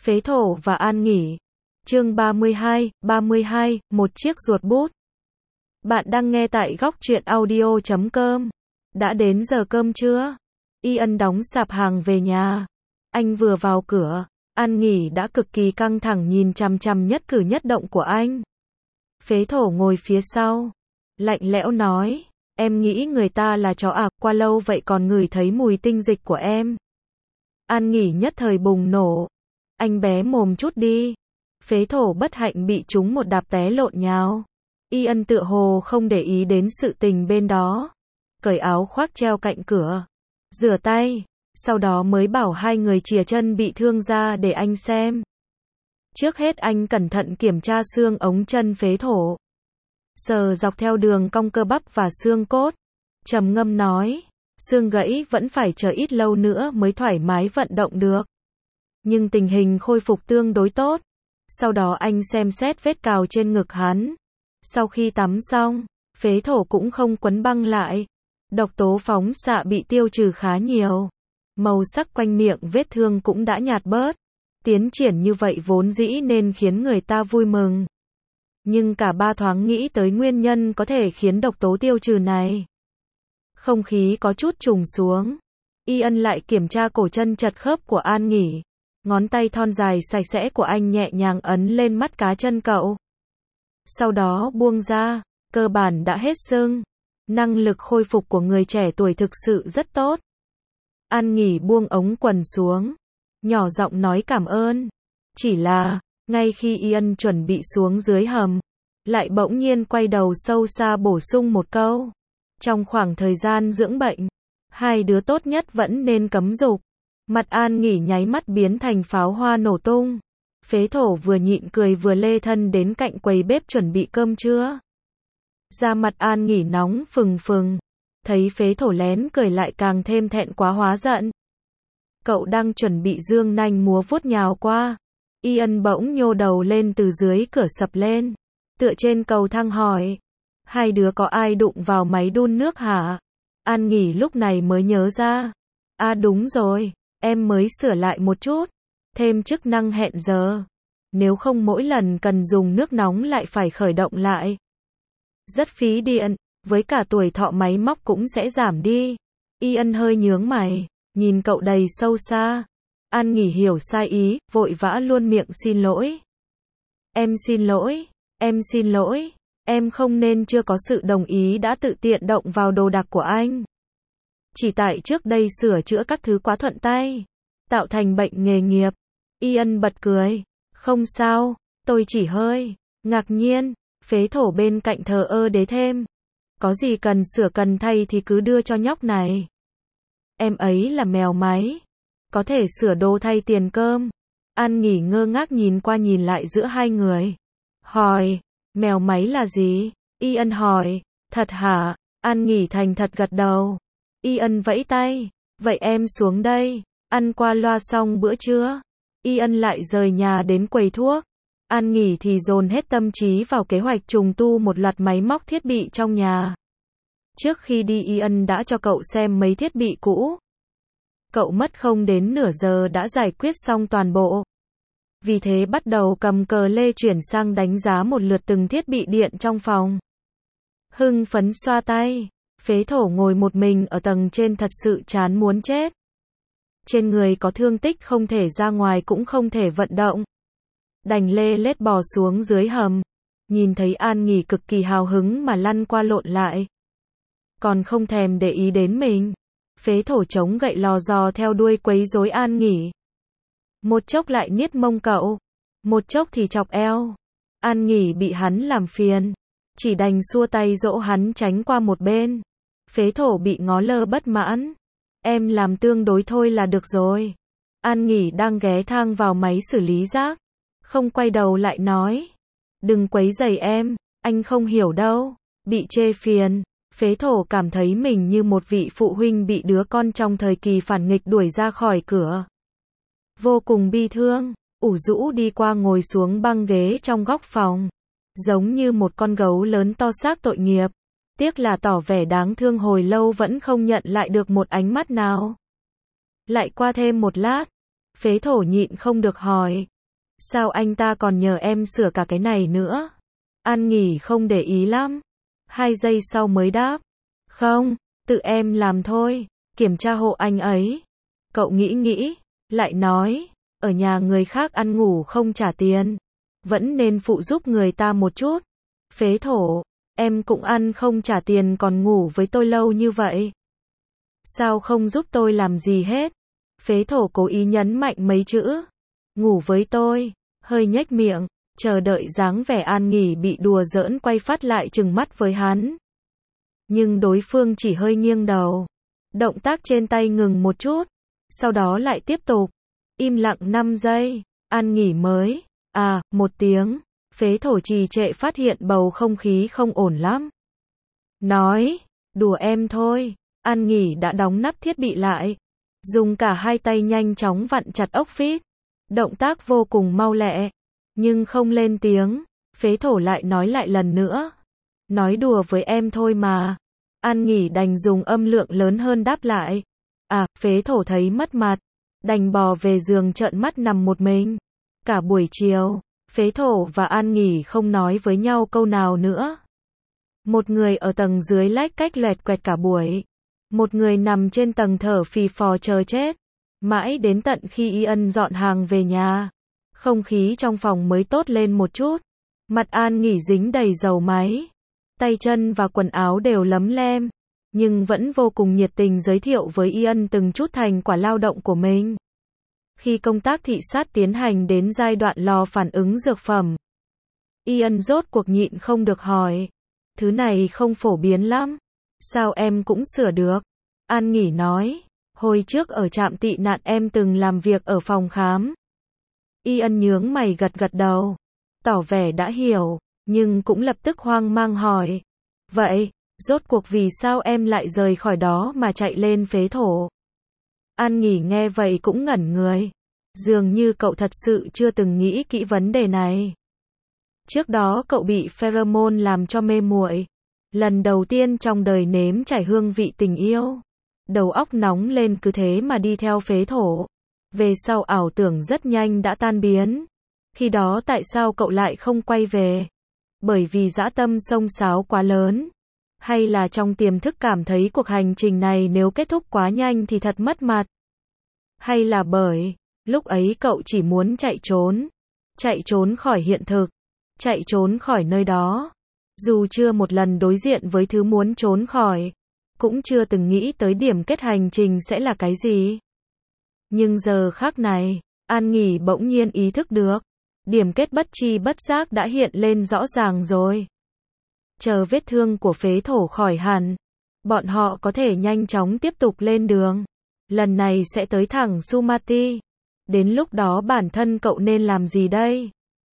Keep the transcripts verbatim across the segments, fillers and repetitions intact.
Phế thổ và An Nghỉ. Chương ba mươi hai, ba mươi hai, một chiếc ruột bút. Bạn đang nghe tại góc truyện audio chấm com. Đã đến giờ cơm chưa? Ian đóng sạp hàng về nhà. Anh vừa vào cửa, An Nghỉ đã cực kỳ căng thẳng nhìn chằm chằm nhất cử nhất động của anh. Phế thổ ngồi phía sau, lạnh lẽo nói, em nghĩ người ta là chó à, qua lâu vậy còn ngửi thấy mùi tinh dịch của em. An Nghỉ nhất thời bùng nổ, anh bé mồm chút đi. Phế thổ bất hạnh bị trúng một đạp té lộn nhào. Ian tựa hồ không để ý đến sự tình bên đó, cởi áo khoác treo cạnh cửa, rửa tay, sau đó mới bảo hai người chìa chân bị thương ra để anh xem. Trước hết anh cẩn thận kiểm tra xương ống chân phế thổ, sờ dọc theo đường cong cơ bắp và xương cốt, trầm ngâm nói, xương gãy vẫn phải chờ ít lâu nữa mới thoải mái vận động được. Nhưng tình hình khôi phục tương đối tốt. Sau đó anh xem xét vết cào trên ngực hắn. Sau khi tắm xong, phế thổ cũng không quấn băng lại. Độc tố phóng xạ bị tiêu trừ khá nhiều. Màu sắc quanh miệng vết thương cũng đã nhạt bớt. Tiến triển như vậy vốn dĩ nên khiến người ta vui mừng. Nhưng cả ba thoáng nghĩ tới nguyên nhân có thể khiến độc tố tiêu trừ này. Không khí có chút trùng xuống. Ian lại kiểm tra cổ chân chật khớp của An Nghỉ. Ngón tay thon dài sạch sẽ của anh nhẹ nhàng ấn lên mắt cá chân cậu. Sau đó buông ra, cơ bản đã hết sưng. Năng lực khôi phục của người trẻ tuổi thực sự rất tốt. An Nghỉ buông ống quần xuống, nhỏ giọng nói cảm ơn. Chỉ là, ngay khi Ian chuẩn bị xuống dưới hầm, lại bỗng nhiên quay đầu sâu xa bổ sung một câu. Trong khoảng thời gian dưỡng bệnh, hai đứa tốt nhất vẫn nên cấm dục. Mặt An Nghỉ nháy mắt biến thành pháo hoa nổ tung. Phế thổ vừa nhịn cười vừa lê thân đến cạnh quầy bếp chuẩn bị cơm trưa. Da mặt An Nghỉ nóng phừng phừng. Thấy phế thổ lén cười lại càng thêm thẹn quá hóa giận. Cậu đang chuẩn bị dương nanh múa vuốt nhào qua. Ian bỗng nhô đầu lên từ dưới cửa sập lên. Tựa trên cầu thang hỏi. Hai đứa có ai đụng vào máy đun nước hả? An Nghỉ lúc này mới nhớ ra. À đúng rồi. Em mới sửa lại một chút, thêm chức năng hẹn giờ. Nếu không mỗi lần cần dùng nước nóng lại phải khởi động lại. Rất phí điện, với cả tuổi thọ máy móc cũng sẽ giảm đi. Ian hơi nhướng mày, nhìn cậu đầy sâu xa. An Nghỉ hiểu sai ý, vội vã luôn miệng xin lỗi. Em xin lỗi, em xin lỗi, em không nên chưa có sự đồng ý đã tự tiện động vào đồ đạc của anh. Chỉ tại trước đây sửa chữa các thứ quá thuận tay, tạo thành bệnh nghề nghiệp. Ian bật cười. Không sao, tôi chỉ hơi ngạc nhiên. Phế thổ bên cạnh thờ ơ đế thêm. Có gì cần sửa cần thay thì cứ đưa cho nhóc này. Em ấy là mèo máy, có thể sửa đồ thay tiền cơm. An Nghỉ ngơ ngác nhìn qua nhìn lại giữa hai người. Hỏi, mèo máy là gì? Ian hỏi, thật hả? An Nghỉ thành thật gật đầu. Ian vẫy tay, vậy em xuống đây, ăn qua loa xong bữa trưa. Ian lại rời nhà đến quầy thuốc. An Nghỉ thì dồn hết tâm trí vào kế hoạch trùng tu một loạt máy móc thiết bị trong nhà. Trước khi đi Ian đã cho cậu xem mấy thiết bị cũ. Cậu mất không đến nửa giờ đã giải quyết xong toàn bộ. Vì thế bắt đầu cầm cờ lê chuyển sang đánh giá một lượt từng thiết bị điện trong phòng. Hưng phấn xoa tay. Phế thổ ngồi một mình ở tầng trên thật sự chán muốn chết. Trên người có thương tích không thể ra ngoài cũng không thể vận động. Đành lê lết bò xuống dưới hầm. Nhìn thấy An Nghỉ cực kỳ hào hứng mà lăn qua lộn lại. Còn không thèm để ý đến mình. Phế thổ chống gậy lò dò theo đuôi quấy rối An Nghỉ. Một chốc lại niết mông cậu. Một chốc thì chọc eo. An Nghỉ bị hắn làm phiền. Chỉ đành xua tay dỗ hắn tránh qua một bên. Phế thổ bị ngó lơ bất mãn. Em làm tương đối thôi là được rồi. An Nghỉ đang ghé thang vào máy xử lý rác. Không quay đầu lại nói. Đừng quấy rầy em, anh không hiểu đâu. Bị chê phiền. Phế thổ cảm thấy mình như một vị phụ huynh bị đứa con trong thời kỳ phản nghịch đuổi ra khỏi cửa. Vô cùng bi thương, ủ rũ đi qua ngồi xuống băng ghế trong góc phòng. Giống như một con gấu lớn to xác tội nghiệp. Tiếc là tỏ vẻ đáng thương hồi lâu vẫn không nhận lại được một ánh mắt nào. Lại qua thêm một lát, phế thổ nhịn không được hỏi, Sao anh ta còn nhờ em sửa cả cái này nữa? An Nghỉ không để ý lắm. Hai giây sau mới đáp. Không, tự em làm thôi, kiểm tra hộ anh ấy. Cậu nghĩ nghĩ, lại nói, ở nhà người khác ăn ngủ không trả tiền, vẫn nên phụ giúp người ta một chút. Phế thổ, em cũng ăn không trả tiền còn ngủ với tôi lâu như vậy. Sao không giúp tôi làm gì hết? Phế thổ cố ý nhấn mạnh mấy chữ. Ngủ với tôi, hơi nhếch miệng, chờ đợi dáng vẻ An Nghỉ bị đùa giỡn quay phát lại trừng mắt với hắn. Nhưng đối phương chỉ hơi nghiêng đầu. Động tác trên tay ngừng một chút, sau đó lại tiếp tục. Im lặng năm giây, An Nghỉ mới, à, một tiếng. Phế thổ trì trệ phát hiện bầu không khí không ổn lắm. Nói, đùa em thôi. An Nghỉ đã đóng nắp thiết bị lại. Dùng cả hai tay nhanh chóng vặn chặt ốc vít. Động tác vô cùng mau lẹ. Nhưng không lên tiếng. Phế thổ lại nói lại lần nữa. Nói đùa với em thôi mà. An Nghỉ đành dùng âm lượng lớn hơn đáp lại. À, phế thổ thấy mất mặt. Đành bò về giường trợn mắt nằm một mình. Cả buổi chiều, phế thổ và An Nghỉ không nói với nhau câu nào nữa. Một người ở tầng dưới lách cách loẹt quẹt cả buổi. Một người nằm trên tầng thở phì phò chờ chết. Mãi đến tận khi Ian dọn hàng về nhà. Không khí trong phòng mới tốt lên một chút. Mặt An Nghỉ dính đầy dầu máy. Tay chân và quần áo đều lấm lem. Nhưng vẫn vô cùng nhiệt tình giới thiệu với Ian từng chút thành quả lao động của mình. Khi công tác thị sát tiến hành đến giai đoạn lò phản ứng dược phẩm, Ian rốt cuộc nhịn không được hỏi. Thứ này không phổ biến lắm. Sao em cũng sửa được? An Nghỉ nói. Hồi trước ở trạm tị nạn em từng làm việc ở phòng khám. Ian nhướng mày gật gật đầu. Tỏ vẻ đã hiểu, nhưng cũng lập tức hoang mang hỏi. Vậy, rốt cuộc vì sao em lại rời khỏi đó mà chạy lên phế thổ? An Nghỉ nghe vậy cũng ngẩn người. Dường như cậu thật sự chưa từng nghĩ kỹ vấn đề này. Trước đó cậu bị pheromone làm cho mê muội. Lần đầu tiên trong đời nếm trải hương vị tình yêu. Đầu óc nóng lên cứ thế mà đi theo phế thổ. Về sau ảo tưởng rất nhanh đã tan biến. Khi đó tại sao cậu lại không quay về? Bởi vì dã tâm xông xáo quá lớn? Hay là trong tiềm thức cảm thấy cuộc hành trình này nếu kết thúc quá nhanh thì thật mất mặt? Hay là bởi, lúc ấy cậu chỉ muốn chạy trốn? Chạy trốn khỏi hiện thực? Chạy trốn khỏi nơi đó? Dù chưa một lần đối diện với thứ muốn trốn khỏi, cũng chưa từng nghĩ tới điểm kết hành trình sẽ là cái gì. Nhưng giờ khắc này, An Nghỉ bỗng nhiên ý thức được. Điểm kết bất tri bất giác đã hiện lên rõ ràng rồi. Chờ vết thương của phế thổ khỏi hẳn, bọn họ có thể nhanh chóng tiếp tục lên đường. Lần này sẽ tới thẳng Sumati. Đến lúc đó bản thân cậu nên làm gì đây?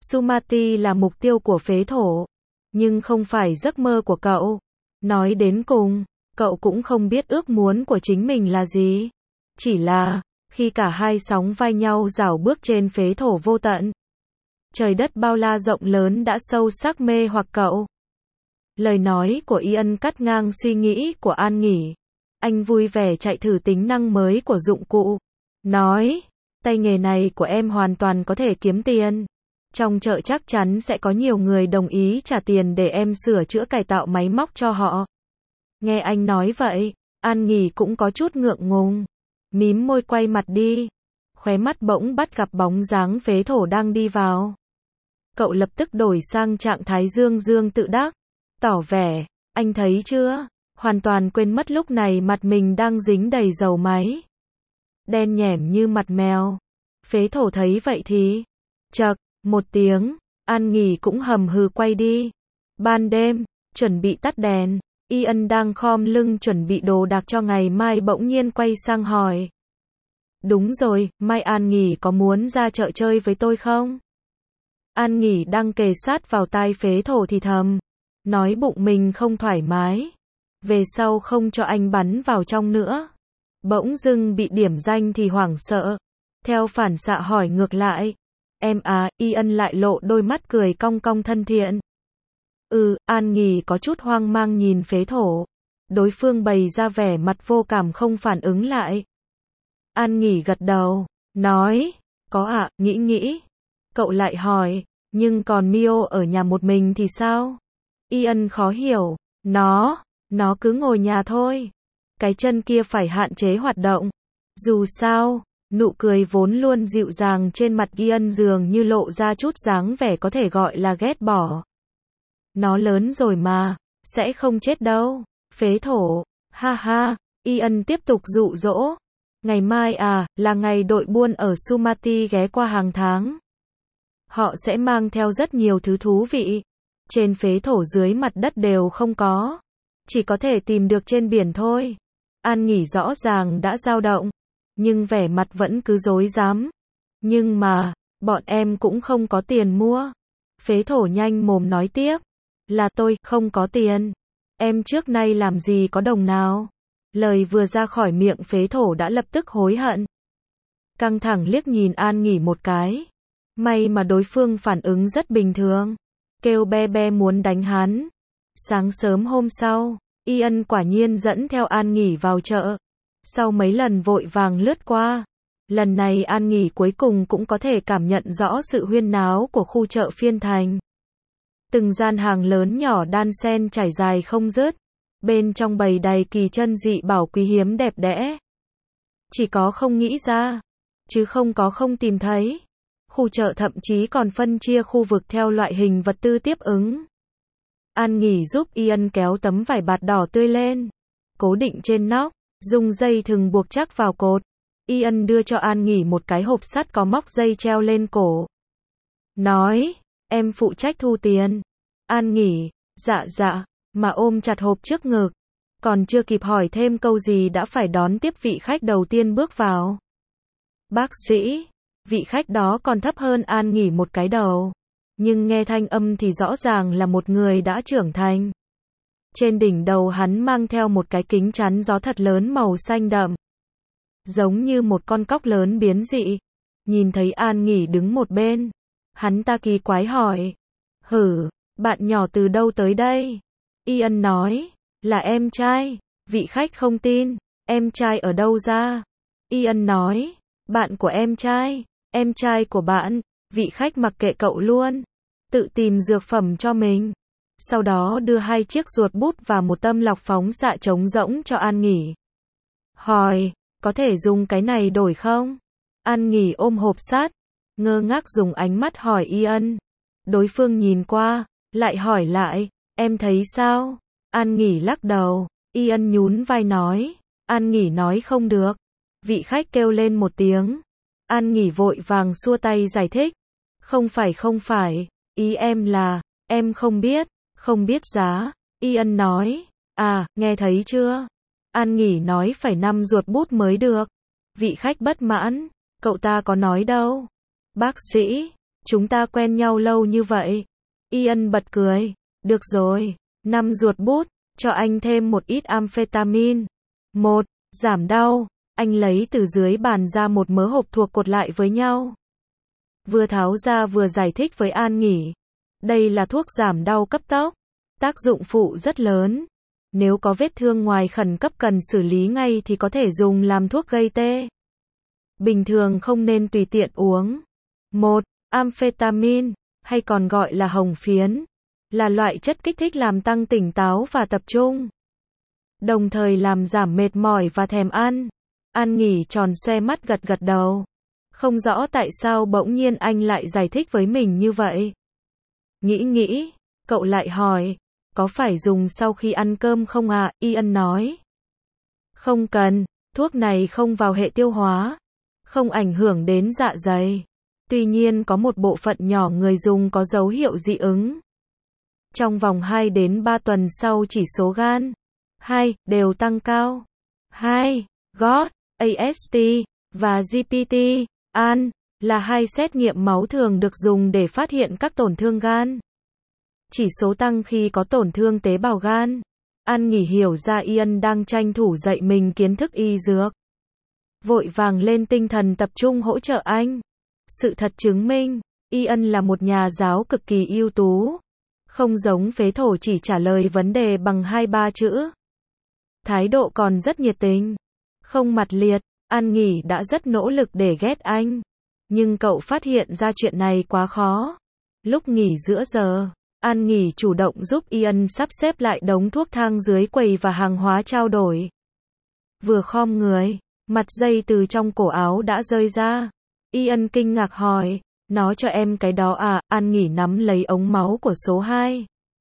Sumati là mục tiêu của phế thổ, nhưng không phải giấc mơ của cậu. Nói đến cùng, cậu cũng không biết ước muốn của chính mình là gì. Chỉ là, khi cả hai sóng vai nhau rảo bước trên phế thổ vô tận. Trời đất bao la rộng lớn đã sâu sắc mê hoặc cậu. Lời nói của Ian cắt ngang suy nghĩ của An Nghỉ. Anh vui vẻ chạy thử tính năng mới của dụng cụ. Nói, tay nghề này của em hoàn toàn có thể kiếm tiền. Trong chợ chắc chắn sẽ có nhiều người đồng ý trả tiền để em sửa chữa cải tạo máy móc cho họ. Nghe anh nói vậy, An Nghỉ cũng có chút ngượng ngùng. Mím môi quay mặt đi. Khóe mắt bỗng bắt gặp bóng dáng phế thổ đang đi vào. Cậu lập tức đổi sang trạng thái dương dương tự đắc. Tỏ vẻ, anh thấy chưa? Hoàn toàn quên mất lúc này mặt mình đang dính đầy dầu máy. Đen nhẻm như mặt mèo. Phế thổ thấy vậy thì, chậc, một tiếng, An Nghỉ cũng hầm hừ quay đi. Ban đêm, chuẩn bị tắt đèn, Ian đang khom lưng chuẩn bị đồ đạc cho ngày mai bỗng nhiên quay sang hỏi. Đúng rồi, mai An Nghỉ có muốn ra chợ chơi với tôi không? An Nghỉ đang kề sát vào tai phế thổ thì thầm. Nói bụng mình không thoải mái. Về sau không cho anh bắn vào trong nữa. Bỗng dưng bị điểm danh thì hoảng sợ. Theo phản xạ hỏi ngược lại. Em à, Ian lại lộ đôi mắt cười cong cong thân thiện. Ừ, An Nghỉ có chút hoang mang nhìn phế thổ. Đối phương bày ra vẻ mặt vô cảm không phản ứng lại. An Nghỉ gật đầu, nói, có ạ, à, nghĩ nghĩ. Cậu lại hỏi, nhưng còn Mio ở nhà một mình thì sao? Ian khó hiểu, nó, nó cứ ngồi nhà thôi. Cái chân kia phải hạn chế hoạt động. Dù sao, nụ cười vốn luôn dịu dàng trên mặt Ian dường như lộ ra chút dáng vẻ có thể gọi là ghét bỏ. Nó lớn rồi mà, sẽ không chết đâu. Phế thổ, ha ha, Ian tiếp tục dụ dỗ. Ngày mai à, là ngày đội buôn ở Sumati ghé qua hàng tháng. Họ sẽ mang theo rất nhiều thứ thú vị. Trên phế thổ dưới mặt đất đều không có. Chỉ có thể tìm được trên biển thôi. An Nghỉ rõ ràng đã dao động. Nhưng vẻ mặt vẫn cứ rối rắm. Nhưng mà, bọn em cũng không có tiền mua. Phế thổ nhanh mồm nói tiếp. Là tôi, không có tiền. Em trước nay làm gì có đồng nào. Lời vừa ra khỏi miệng phế thổ đã lập tức hối hận. Căng thẳng liếc nhìn An Nghỉ một cái. May mà đối phương phản ứng rất bình thường. Kêu be be muốn đánh hắn. Sáng sớm hôm sau, Ian quả nhiên dẫn theo An Nghỉ vào chợ. Sau mấy lần vội vàng lướt qua, lần này An Nghỉ cuối cùng cũng có thể cảm nhận rõ sự huyên náo của khu chợ phiên thành. Từng gian hàng lớn nhỏ đan xen trải dài không dứt. Bên trong bày đầy kỳ chân dị bảo quý hiếm đẹp đẽ. Chỉ có không nghĩ ra, chứ không có không tìm thấy. Khu chợ thậm chí còn phân chia khu vực theo loại hình vật tư tiếp ứng. An Nghỉ giúp Ian kéo tấm vải bạt đỏ tươi lên, cố định trên nóc, dùng dây thừng buộc chắc vào cột. Ian đưa cho An Nghỉ một cái hộp sắt có móc dây treo lên cổ. Nói, em phụ trách thu tiền. An Nghỉ, dạ dạ, mà ôm chặt hộp trước ngực. Còn chưa kịp hỏi thêm câu gì đã phải đón tiếp vị khách đầu tiên bước vào. Bác sĩ, vị khách đó còn thấp hơn An Nghỉ một cái đầu. Nhưng nghe thanh âm thì rõ ràng là một người đã trưởng thành. Trên đỉnh đầu hắn mang theo một cái kính chắn gió thật lớn màu xanh đậm. Giống như một con cóc lớn biến dị. Nhìn thấy An Nghỉ đứng một bên. Hắn ta kỳ quái hỏi. Hử, bạn nhỏ từ đâu tới đây? Ian nói, là em trai. Vị khách không tin, em trai ở đâu ra? Ian nói, bạn của em trai, em trai của bạn. Vị khách mặc kệ cậu luôn, tự tìm dược phẩm cho mình. Sau đó đưa hai chiếc ruột bút và một tâm lọc phóng xạ trống rỗng cho An Nghỉ. Hỏi, có thể dùng cái này đổi không? An Nghỉ ôm hộp sắt, ngơ ngác dùng ánh mắt hỏi Ian. Đối phương nhìn qua, lại hỏi lại, em thấy sao? An Nghỉ lắc đầu, Ian nhún vai nói. An Nghỉ nói không được. Vị khách kêu lên một tiếng. An Nghỉ vội vàng xua tay giải thích. Không phải không phải, ý em là, em không biết, không biết giá. Ian nói, à, nghe thấy chưa? An Nghỉ nói phải năm ruột bút mới được. Vị khách bất mãn, cậu ta có nói đâu. Bác sĩ, chúng ta quen nhau lâu như vậy. Ian bật cười, được rồi, năm ruột bút, cho anh thêm một ít amphetamine. Một, giảm đau. Anh lấy từ dưới bàn ra một mớ hộp thuộc cột lại với nhau. Vừa tháo ra vừa giải thích với An Nghỉ. Đây là thuốc giảm đau cấp tốc. Tác dụng phụ rất lớn. Nếu có vết thương ngoài khẩn cấp cần xử lý ngay thì có thể dùng làm thuốc gây tê. Bình thường không nên tùy tiện uống. Một, amphetamine, hay còn gọi là hồng phiến, là loại chất kích thích làm tăng tỉnh táo và tập trung. Đồng thời làm giảm mệt mỏi và thèm ăn. An Nghỉ tròn xoe mắt gật gật đầu. Không rõ tại sao bỗng nhiên anh lại giải thích với mình như vậy. Nghĩ nghĩ, cậu lại hỏi, có phải dùng sau khi ăn cơm không ạ? À? Ian nói. Không cần, thuốc này không vào hệ tiêu hóa, không ảnh hưởng đến dạ dày. Tuy nhiên có một bộ phận nhỏ người dùng có dấu hiệu dị ứng. Trong vòng hai đến ba tuần sau chỉ số gan, hai, đều tăng cao. hai, gót, a ét tê, và giê pê tê, an, là hai xét nghiệm máu thường được dùng để phát hiện các tổn thương gan. Chỉ số tăng khi có tổn thương tế bào gan. An Nghỉ hiểu ra Ian đang tranh thủ dạy mình kiến thức y dược. Vội vàng lên tinh thần tập trung hỗ trợ anh. Sự thật chứng minh, Ian là một nhà giáo cực kỳ ưu tú. Không giống phế thổ chỉ trả lời vấn đề bằng hai ba chữ. Thái độ còn rất nhiệt tình. Không mặt liệt, An Nghỉ đã rất nỗ lực để ghét anh. Nhưng cậu phát hiện ra chuyện này quá khó. Lúc nghỉ giữa giờ, An Nghỉ chủ động giúp Ian sắp xếp lại đống thuốc thang dưới quầy và hàng hóa trao đổi. Vừa khom người, mặt dây từ trong cổ áo đã rơi ra. Ian kinh ngạc hỏi, nó cho em cái đó à? An Nghỉ nắm lấy ống máu của số hai.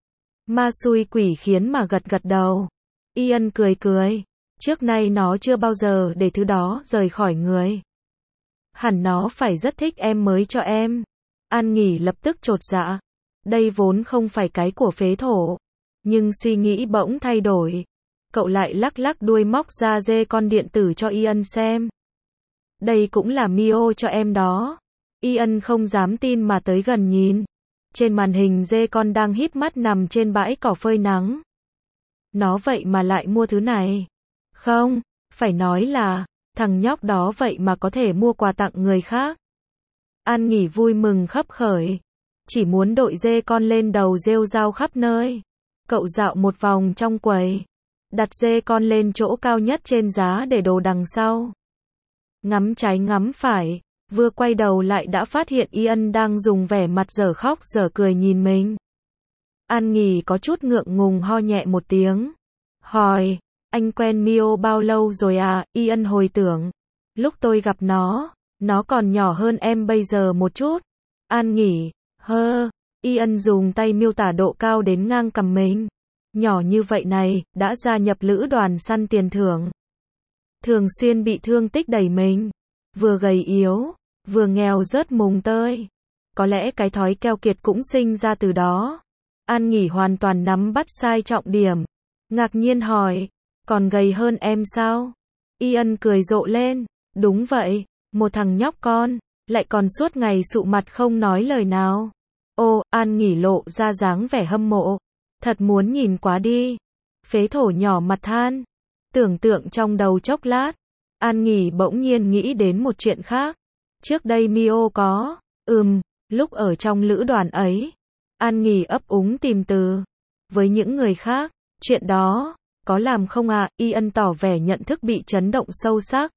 Ma xui quỷ khiến mà gật gật đầu. Ian cười cười, trước nay nó chưa bao giờ để thứ đó rời khỏi người. Hẳn nó phải rất thích em mới cho em. An Nghỉ lập tức chột dạ. Đây vốn không phải cái của phế thổ. Nhưng suy nghĩ bỗng thay đổi. Cậu lại lắc lắc đuôi móc ra dê con điện tử cho Ian xem. Đây cũng là Mio cho em đó. Ian không dám tin mà tới gần nhìn. Trên màn hình dê con đang híp mắt nằm trên bãi cỏ phơi nắng. Nó vậy mà lại mua thứ này. Không, phải nói là, thằng nhóc đó vậy mà có thể mua quà tặng người khác. An Nghỉ vui mừng khấp khởi. Chỉ muốn đội dê con lên đầu rêu rao khắp nơi. Cậu dạo một vòng trong quầy. Đặt dê con lên chỗ cao nhất trên giá để đồ đằng sau. Ngắm trái ngắm phải. Vừa quay đầu lại đã phát hiện Ian đang dùng vẻ mặt dở khóc dở cười nhìn mình. An Nghỉ có chút ngượng ngùng ho nhẹ một tiếng. Hỏi, anh quen Mio bao lâu rồi à? Ian hồi tưởng. Lúc tôi gặp nó, nó còn nhỏ hơn em bây giờ một chút. An Nghỉ, hơ. Ian dùng tay miêu tả độ cao đến ngang cằm mình. Nhỏ như vậy này, đã gia nhập lữ đoàn săn tiền thưởng. Thường xuyên bị thương tích đẩy mình. Vừa gầy yếu, vừa nghèo rớt mùng tơi. Có lẽ cái thói keo kiệt cũng sinh ra từ đó. An Nghỉ hoàn toàn nắm bắt sai trọng điểm. Ngạc nhiên hỏi, còn gầy hơn em sao? Ian cười rộ lên, đúng vậy, một thằng nhóc con, lại còn suốt ngày sụ mặt không nói lời nào. Ô, An Nghỉ lộ ra dáng vẻ hâm mộ. Thật muốn nhìn quá đi. Phế thổ nhỏ mặt than. Tưởng tượng trong đầu chốc lát. An Nghỉ bỗng nhiên nghĩ đến một chuyện khác. Trước đây Mio có, ừm, lúc ở trong lữ đoàn ấy. An Nghỉ ấp úng tìm từ. Với những người khác, chuyện đó, có làm không à? Ian tỏ vẻ nhận thức bị chấn động sâu sắc.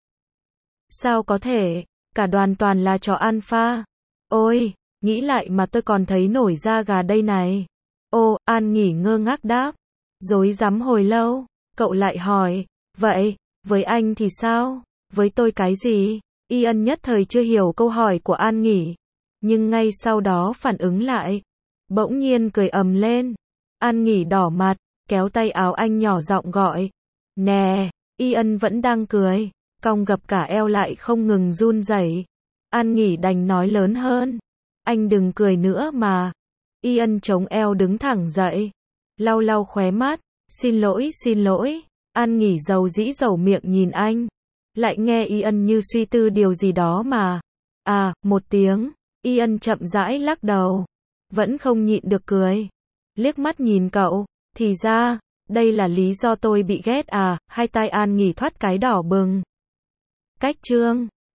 Sao có thể, cả đoàn toàn là chó alpha. Ôi, nghĩ lại mà tôi còn thấy nổi da gà đây này. Ô, An Nghỉ ngơ ngác đáp. Rối rắm hồi lâu, cậu lại hỏi, vậy, với anh thì sao? Với tôi cái gì? Ian nhất thời chưa hiểu câu hỏi của An Nghỉ. Nhưng ngay sau đó phản ứng lại. Bỗng nhiên cười ầm lên. An Nghỉ đỏ mặt, kéo tay áo anh nhỏ giọng gọi. Nè, Ian vẫn đang cười. Cong gập cả eo lại không ngừng run rẩy. An Nghỉ đành nói lớn hơn. Anh đừng cười nữa mà. Ian chống eo đứng thẳng dậy. Lau lau khóe mắt. Xin lỗi, xin lỗi. An Nghỉ dầu dĩ dầu miệng nhìn anh. Lại nghe Ian như suy tư điều gì đó mà. À, một tiếng. Ian chậm rãi lắc đầu. Vẫn không nhịn được cười. Liếc mắt nhìn cậu. Thì ra, đây là lý do tôi bị ghét à? Hai tai An Nghỉ thoát cái đỏ bừng. Cách chương